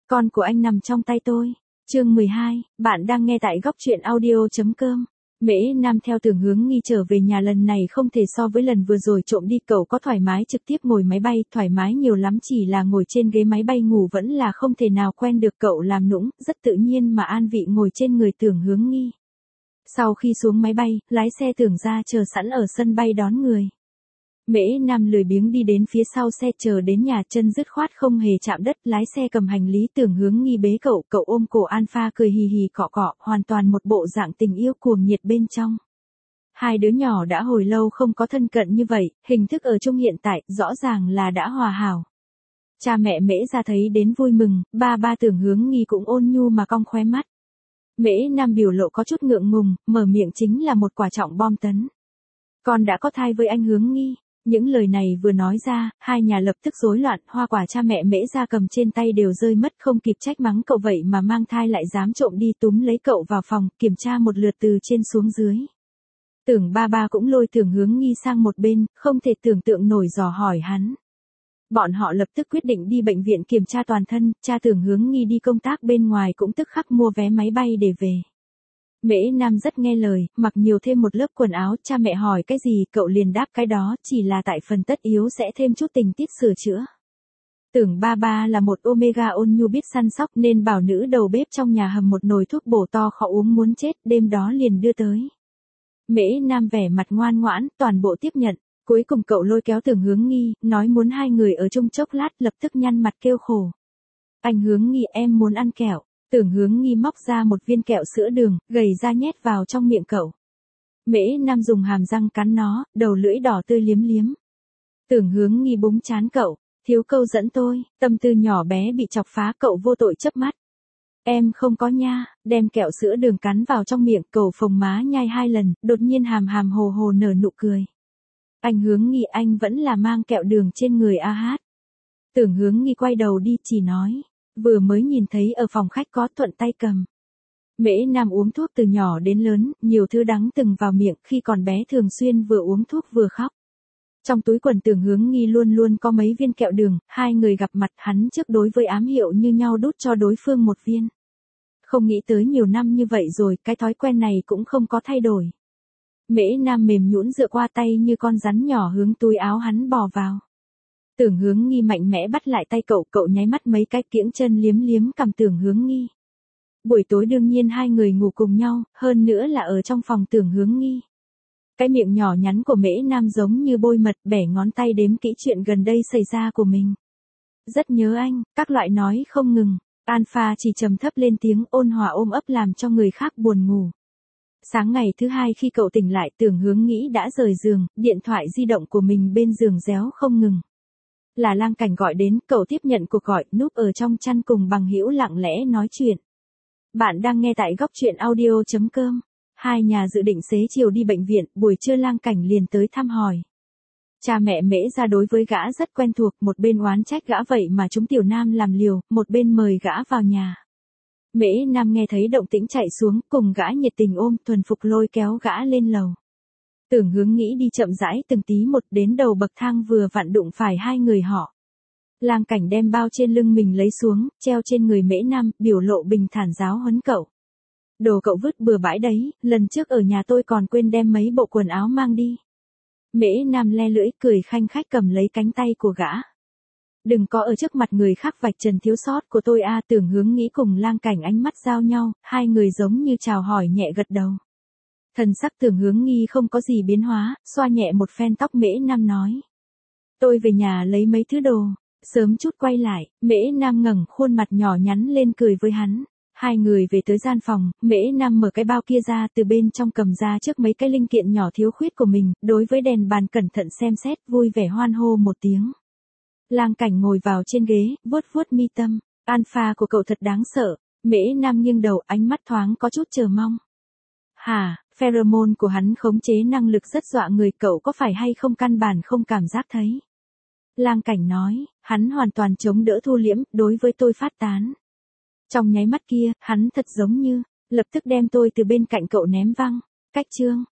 Con của anh nằm trong tay tôi. Chương 12, bạn đang nghe tại góc truyện audio.com. Mễ Nam theo Tưởng Hướng Nghi trở về nhà lần này không thể so với lần vừa rồi trộm đi, cậu có thoải mái trực tiếp ngồi máy bay, thoải mái nhiều lắm, chỉ là ngồi trên ghế máy bay ngủ vẫn là không thể nào quen được, cậu làm nũng, rất tự nhiên mà an vị ngồi trên người Tưởng Hướng Nghi. Sau khi xuống máy bay, lái xe Tưởng ra chờ sẵn ở sân bay đón người. Mễ Nam lười biếng đi đến phía sau xe chờ đến nhà, chân dứt khoát không hề chạm đất, lái xe cầm hành lý. Tưởng Hướng Nghi bế cậu ôm cổ Alpha cười hì hì cọ cọ, hoàn toàn một bộ dạng tình yêu cuồng nhiệt bên trong. Hai đứa nhỏ đã hồi lâu không có thân cận như vậy, hình thức ở chung hiện tại rõ ràng là đã hòa hảo. Cha mẹ Mễ ra thấy đến vui mừng, ba Tưởng Hướng Nghi cũng ôn nhu mà cong khóe mắt. Mễ Nam biểu lộ có chút ngượng ngùng, mở miệng chính là một quả trọng bom tấn. Con đã có thai với anh Hướng Nghi. Những lời này vừa nói ra, hai nhà lập tức rối loạn, hoa quả cha mẹ Mễ ra cầm trên tay đều rơi mất, không kịp trách mắng cậu vậy mà mang thai lại dám trộm đi, túm lấy cậu vào phòng, kiểm tra một lượt từ trên xuống dưới. Tưởng ba cũng lôi Tưởng Hướng Nghi sang một bên, không thể tưởng tượng nổi dò hỏi hắn. Bọn họ lập tức quyết định đi bệnh viện kiểm tra toàn thân, cha Tưởng Hướng Nghi đi công tác bên ngoài cũng tức khắc mua vé máy bay để về. Mễ Nam rất nghe lời, mặc nhiều thêm một lớp quần áo, cha mẹ hỏi cái gì cậu liền đáp cái đó, chỉ là tại phần tất yếu sẽ thêm chút tình tiết sửa chữa. Tưởng ba là một omega ôn nhu biết săn sóc nên bảo nữ đầu bếp trong nhà hầm một nồi thuốc bổ to khó uống muốn chết, đêm đó liền đưa tới. Mễ Nam vẻ mặt ngoan ngoãn, toàn bộ tiếp nhận, cuối cùng cậu lôi kéo Tưởng Hướng Nghi, nói muốn hai người ở chung chốc lát, lập tức nhăn mặt kêu khổ. Anh Hướng Nghi, em muốn ăn kẹo. Tưởng Hướng Nghi móc ra một viên kẹo sữa đường, gầy ra nhét vào trong miệng cậu. Mễ Nam dùng hàm răng cắn nó, đầu lưỡi đỏ tươi liếm liếm. Tưởng Hướng Nghi búng chán cậu, thiếu câu dẫn tôi, tâm tư nhỏ bé bị chọc phá, cậu vô tội chớp mắt. Em không có nha, đem kẹo sữa đường cắn vào trong miệng, cậu phồng má nhai 2 lần, đột nhiên hàm hồ hồ nở nụ cười. Anh Hướng Nghi, anh vẫn là mang kẹo đường trên người a hát. Tưởng Hướng Nghi quay đầu đi, chỉ nói. Vừa mới nhìn thấy ở phòng khách có, thuận tay cầm. Mễ Nam uống thuốc từ nhỏ đến lớn, nhiều thứ đắng từng vào miệng, khi còn bé thường xuyên vừa uống thuốc vừa khóc. Trong túi quần Tưởng Hướng Nghi luôn luôn có mấy viên kẹo đường, hai người gặp mặt hắn trước đối với ám hiệu như nhau đút cho đối phương một viên. Không nghĩ tới nhiều năm như vậy rồi, cái thói quen này cũng không có thay đổi. Mễ Nam mềm nhũn dựa qua tay như con rắn nhỏ hướng túi áo hắn bò vào. Tưởng Hướng Nghi mạnh mẽ bắt lại tay cậu nháy mắt mấy cái, kiễng chân liếm liếm cằm Tưởng Hướng Nghi. Buổi tối đương nhiên hai người ngủ cùng nhau, hơn nữa là ở trong phòng Tưởng Hướng Nghi. Cái miệng nhỏ nhắn của Mễ Nam giống như bôi mật, bẻ ngón tay đếm kỹ chuyện gần đây xảy ra của mình. Rất nhớ anh, các loại nói không ngừng. Alpha chỉ trầm thấp lên tiếng, ôn hòa ôm ấp làm cho người khác buồn ngủ. Sáng ngày thứ hai khi cậu tỉnh lại, Tưởng Hướng Nghi đã rời giường, điện thoại di động của mình bên giường réo không ngừng. Là Lang Cảnh gọi đến, cậu tiếp nhận cuộc gọi, núp ở trong chăn cùng bằng hữu lặng lẽ nói chuyện. Bạn đang nghe tại góc truyện audio.com. Hai nhà dự định xế chiều đi bệnh viện, buổi trưa Lang Cảnh liền tới thăm hỏi. Cha mẹ Mễ ra đối với gã rất quen thuộc, một bên oán trách gã vậy mà chúng tiểu nam làm liều, một bên mời gã vào nhà. Mễ Nam nghe thấy động tĩnh chạy xuống, cùng gã nhiệt tình ôm, thuần phục lôi kéo gã lên lầu. Tưởng Hướng Nghĩ đi chậm rãi từng tí một, đến đầu bậc thang vừa vặn đụng phải hai người họ. Lang Cảnh đem bao trên lưng mình lấy xuống, treo trên người Mễ Nam, biểu lộ bình thản giáo huấn cậu. Đồ cậu vứt bừa bãi đấy, lần trước ở nhà tôi còn quên đem mấy bộ quần áo mang đi. Mễ Nam le lưỡi cười khanh khách cầm lấy cánh tay của gã. Đừng có ở trước mặt người khác vạch trần thiếu sót của tôi a. Tưởng Hướng Nghĩ cùng Lang Cảnh ánh mắt giao nhau, hai người giống như chào hỏi nhẹ gật đầu. Thần sắc Tưởng Hướng Nghi không có gì biến hóa, xoa nhẹ một phen tóc Mễ Nam nói. Tôi về nhà lấy mấy thứ đồ, sớm chút quay lại. Mễ Nam ngẩng khuôn mặt nhỏ nhắn lên cười với hắn. Hai người về tới gian phòng, Mễ Nam mở cái bao kia ra, từ bên trong cầm ra trước mấy cái linh kiện nhỏ thiếu khuyết của mình, đối với đèn bàn cẩn thận xem xét, vui vẻ hoan hô một tiếng. Lang Cảnh ngồi vào trên ghế, vuốt mi tâm. Alpha của cậu thật đáng sợ. Mễ Nam nghiêng đầu, ánh mắt thoáng có chút chờ mong. Hả, pheromone của hắn khống chế năng lực rất dọa người, cậu có phải hay không căn bản không cảm giác thấy. Lang Cảnh nói, hắn hoàn toàn chống đỡ thu liễm, đối với tôi phát tán. Trong nháy mắt kia, hắn thật giống như, lập tức đem tôi từ bên cạnh cậu ném văng. Cách chương,